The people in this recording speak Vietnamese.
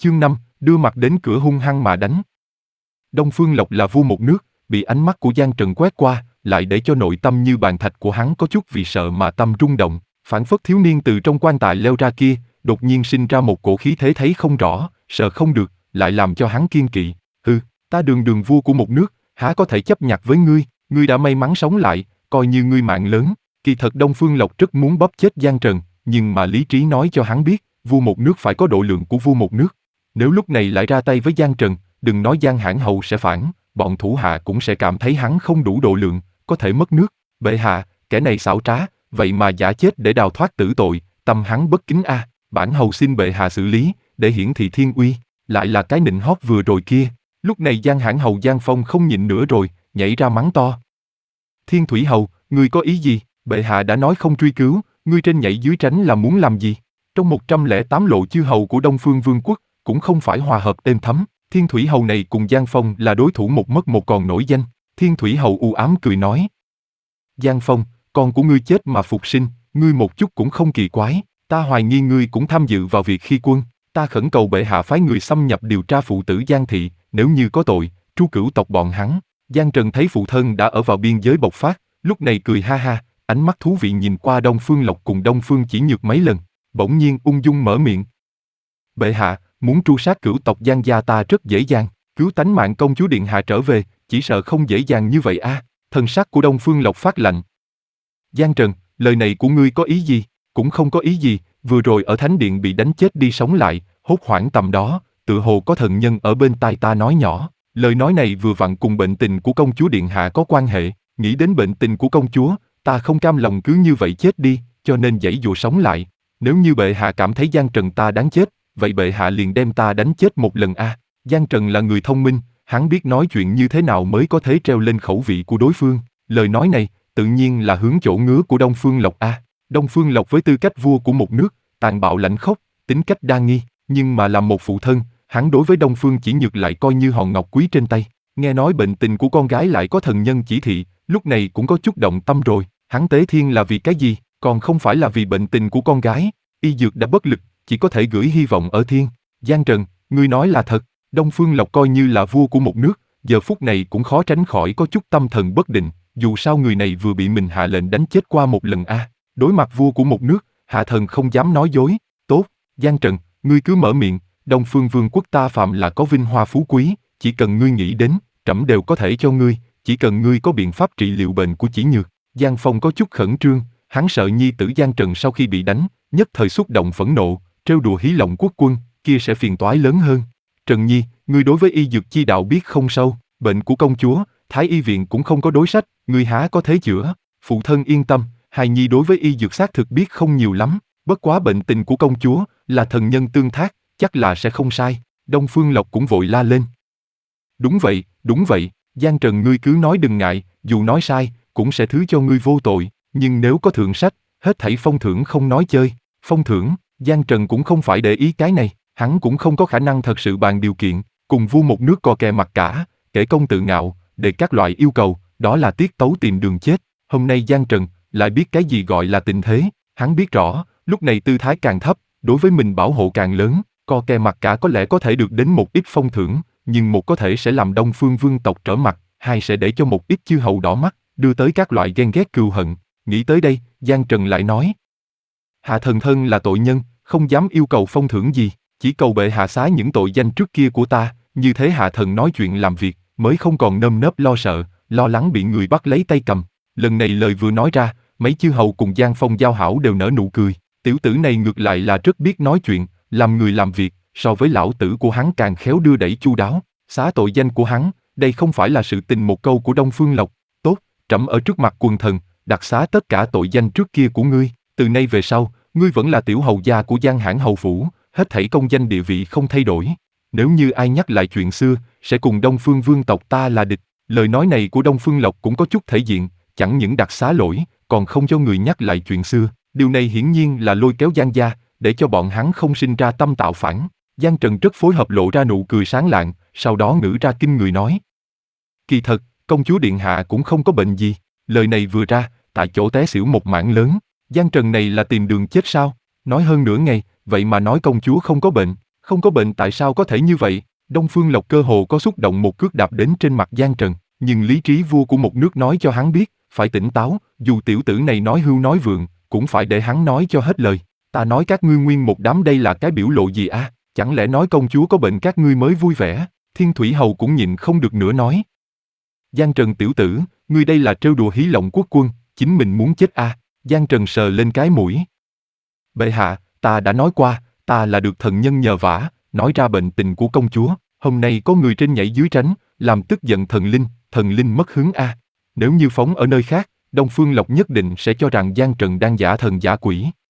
Chương 5, đưa mặt đến cửa hung hăng mà đánh. Đông Phương Lộc là vua một nước, bị ánh mắt của Giang Trần quét qua, lại để cho nội tâm như bàn thạch của hắn có chút vì sợ mà tâm rung động, phảng phất thiếu niên từ trong quan tài leo ra kia, đột nhiên sinh ra một cổ khí thế thấy không rõ, sợ không được, lại làm cho hắn kiên kỵ. Ta đường đường vua của một nước, há có thể chấp nhặt với ngươi, ngươi đã may mắn sống lại, coi như ngươi mạng lớn. Kỳ thật Đông Phương Lộc rất muốn bóp chết Giang Trần, nhưng mà lý trí nói cho hắn biết, vua một nước phải có độ lượng của vua một nước. Nếu lúc này lại ra tay với Giang Trần, đừng nói Giang Hãn Hầu sẽ phản, bọn thủ hạ cũng sẽ cảm thấy hắn không đủ độ lượng, có thể mất nước. Bệ hạ, kẻ này xảo trá, vậy mà giả chết để đào thoát tử tội, tâm hắn bất kính a. Bản hầu xin bệ hạ xử lý, để hiển thị thiên uy. Lại là cái nịnh hót vừa rồi kia. Lúc này Giang Hãn Hầu Giang Phong không nhịn nữa rồi, nhảy ra mắng to. Thiên Thủy Hầu, ngươi có ý gì? Bệ hạ đã nói không truy cứu, ngươi trên nhảy dưới tránh là muốn làm gì? Trong 108 lộ chư hầu của Đông Phương Vương quốc, cũng không phải hòa hợp êm thấm. Thiên Thủy Hầu này cùng Giang Phong là đối thủ một mất một còn nổi danh. Thiên Thủy Hầu u ám cười nói. Giang Phong, con của ngươi chết mà phục sinh, ngươi một chút cũng không kỳ quái. Ta hoài nghi ngươi cũng tham dự vào việc khi quân. Ta khẩn cầu bệ hạ phái người xâm nhập điều tra phụ tử Giang Thị, nếu như có tội, tru cửu tộc bọn hắn. Giang Trần thấy phụ thân đã ở vào biên giới bộc phát, lúc này cười ha ha, ánh mắt thú vị nhìn qua Đông Phương Lộc cùng Đông Phương Chỉ Nhược mấy lần, bỗng nhiên ung dung mở miệng. Bệ hạ, muốn tru sát cửu tộc Giang gia ta rất dễ dàng, cứu tánh mạng công chúa điện hạ trở về, chỉ sợ không dễ dàng như vậy a. Thần sắc của Đông Phương Lộc phát lạnh. Giang Trần, lời này của ngươi có ý gì? Cũng không có ý gì, vừa rồi ở thánh điện bị đánh chết đi sống lại, hốt hoảng tầm đó, tựa hồ có thần nhân ở bên tai ta nói nhỏ, lời nói này vừa vặn cùng bệnh tình của công chúa điện hạ có quan hệ, nghĩ đến bệnh tình của công chúa, ta không cam lòng cứ như vậy chết đi, cho nên giãy dụa sống lại. Nếu như bệ hạ cảm thấy Giang Trần ta đáng chết, vậy bệ hạ liền đem ta đánh chết một lần a. Giang Trần là người thông minh, hắn biết nói chuyện như thế nào mới có thể treo lên khẩu vị của đối phương, lời nói này, tự nhiên là hướng chỗ ngứa của Đông Phương Lộc a. Đông Phương Lộc với tư cách vua của một nước, tàn bạo lãnh khốc, tính cách đa nghi, nhưng mà làm một phụ thân, hắn đối với Đông Phương Chỉ Nhược lại coi như hòn ngọc quý trên tay. Nghe nói bệnh tình của con gái lại có thần nhân chỉ thị, lúc này cũng có chút động tâm rồi. Hắn tế thiên là vì cái gì, còn không phải là vì bệnh tình của con gái. Y dược đã bất lực, chỉ có thể gửi hy vọng ở thiên. Giang Trần, ngươi nói là thật. Đông Phương Lộc coi như là vua của một nước, giờ phút này cũng khó tránh khỏi có chút tâm thần bất định. Dù sao người này vừa bị mình hạ lệnh đánh chết qua một lần a. Đối mặt vua của một nước, hạ thần không dám nói dối. Tốt, Giang Trần, ngươi cứ mở miệng. Đông Phương Vương quốc ta phạm là có vinh hoa phú quý, chỉ cần ngươi nghĩ đến, trẫm đều có thể cho ngươi, chỉ cần ngươi có biện pháp trị liệu bệnh của Chỉ Nhược. Giang Phong có chút khẩn trương, hắn sợ nhi tử Giang Trần sau khi bị đánh, nhất thời xúc động phẫn nộ, trêu đùa hí lộng quốc quân, kia sẽ phiền toái lớn hơn. Trần Nhi, ngươi đối với y dược chi đạo biết không sâu, bệnh của công chúa, Thái y viện cũng không có đối sách, ngươi há có thể chữa. Phụ thân yên tâm, hài nhi đối với y dược xác thực biết không nhiều lắm, bất quá bệnh tình của công chúa là thần nhân tương thác, chắc là sẽ không sai. Đông Phương Lộc cũng vội la lên. Đúng vậy, Giang Trần ngươi cứ nói đừng ngại, dù nói sai, cũng sẽ thứ cho ngươi vô tội, nhưng nếu có thượng sách, hết thảy phong thưởng không nói chơi. Phong thưởng, Giang Trần cũng không phải để ý cái này, hắn cũng không có khả năng thật sự bàn điều kiện, cùng vua một nước cò kè mặt cả, kể công tự ngạo, để các loại yêu cầu, đó là tiết tấu tìm đường chết. Hôm nay Giang Trần lại biết cái gì gọi là tình thế, hắn biết rõ, lúc này tư thái càng thấp, đối với mình bảo hộ càng lớn. Co kè mặt cả có lẽ có thể được đến một ít phong thưởng, nhưng một có thể sẽ làm Đông Phương Vương tộc trở mặt, hai sẽ để cho một ít chư hầu đỏ mắt, đưa tới các loại ghen ghét cừu hận. Nghĩ tới đây, Giang Trần lại nói. Hạ thần thân là tội nhân, không dám yêu cầu phong thưởng gì, chỉ cầu bệ hạ xá những tội danh trước kia của ta, như thế hạ thần nói chuyện làm việc, mới không còn nơm nớp lo sợ, lo lắng bị người bắt lấy tay cầm. Lần này lời vừa nói ra, mấy chư hầu cùng Giang Phong giao hảo đều nở nụ cười, tiểu tử này ngược lại là rất biết nói chuyện, làm người làm việc, so với lão tử của hắn càng khéo đưa đẩy chu đáo, xá tội danh của hắn, đây không phải là sự tình một câu của Đông Phương Lộc. Tốt, trẫm ở trước mặt quần thần, đặc xá tất cả tội danh trước kia của ngươi, từ nay về sau, ngươi vẫn là tiểu hầu gia của Giang Hãn hầu phủ, hết thảy công danh địa vị không thay đổi. Nếu như ai nhắc lại chuyện xưa, sẽ cùng Đông Phương Vương tộc ta là địch. Lời nói này của Đông Phương Lộc cũng có chút thể diện, chẳng những đặc xá lỗi, còn không cho người nhắc lại chuyện xưa. Điều này hiển nhiên là lôi kéo Giang gia, để cho bọn hắn không sinh ra tâm tạo phản. Giang Trần rất phối hợp lộ ra nụ cười sáng lạng, sau đó ngữ ra kinh người nói. Kỳ thật, công chúa điện hạ cũng không có bệnh gì. Lời này vừa ra, tại chỗ té xỉu một mảng lớn. Giang Trần này là tìm đường chết sao? Nói hơn nửa ngày, vậy mà nói công chúa không có bệnh. Không có bệnh tại sao có thể như vậy? Đông Phương Lộc cơ hồ có xúc động một cước đạp đến trên mặt Giang Trần, nhưng lý trí vua của một nước nói cho hắn biết, phải tỉnh táo, dù tiểu tử này nói hưu nói vượng, cũng phải để hắn nói cho hết lời. Ta nói các ngươi nguyên một đám đây là cái biểu lộ gì a? Chẳng lẽ nói công chúa có bệnh các ngươi mới vui vẻ? Thiên Thủy Hầu cũng nhịn không được nữa nói. Giang Trần tiểu tử, ngươi đây là trêu đùa hí lộng quốc quân, chính mình muốn chết a? Giang Trần sờ lên cái mũi. Bệ hạ, ta đã nói qua, ta là được thần nhân nhờ vả, nói ra bệnh tình của công chúa. Hôm nay có người trên nhảy dưới tránh, làm tức giận thần linh mất hứng a. Nếu như phóng ở nơi khác, Đông Phương Lộc nhất định sẽ cho rằng Giang Trần đang giả thần giả quỷ.